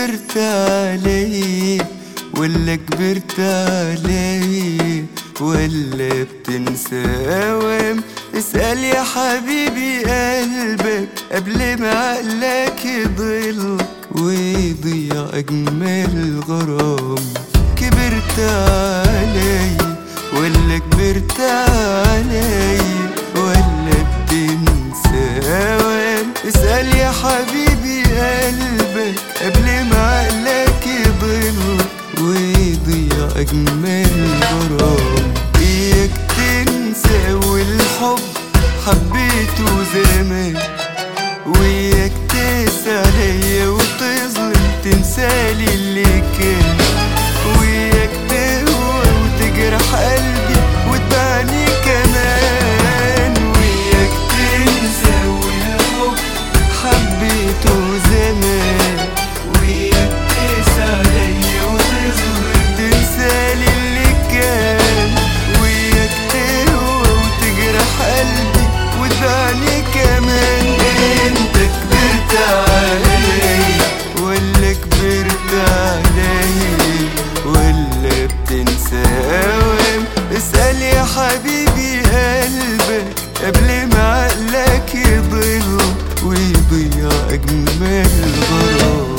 صبرت علي ولا كبرت علي ولا بتنسى اوام؟ اسأل يا حبيبي قلبك قبل ما عقلك يضلك ويضيع اجمل غرام. كبرت علي ولا كبرت علي ولا بتنسى اوام؟ اسأل يا حبيبي قلبك قبل ما عقلك يضلك ويضيع اجمل غرام. اياك تنسى والحب حبيته زمان، وياك تقسى عليا وتظلم تنسالي اللي كان، وياك تهوى وتجرح قلبي وتبعني كمان. وياك تنسى والحب حبيته زمان، وياك تقسى عليا وتظلم تنسالي اللي كان، وياك تهوى وتجرح قلبي وتبعني كمان. انت كبرت علي ولا كبرت علي ولا بتنسى اوام؟ اسأل يا حبيبي قلبك قبل ما عقلك يضل ويضيع اجمل غرام.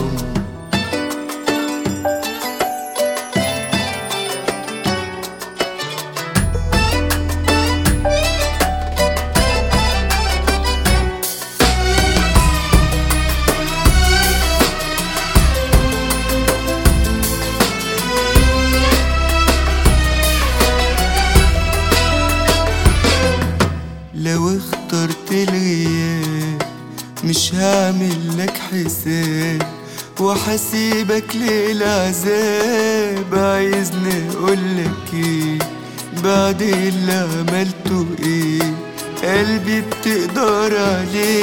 لو اخترت الغياب مش هعمل لك حساب وحسيبك للعذاب. عايزني اقولك ايه بعد اللي عملته؟ ايه قلبي بتقدر عليه؟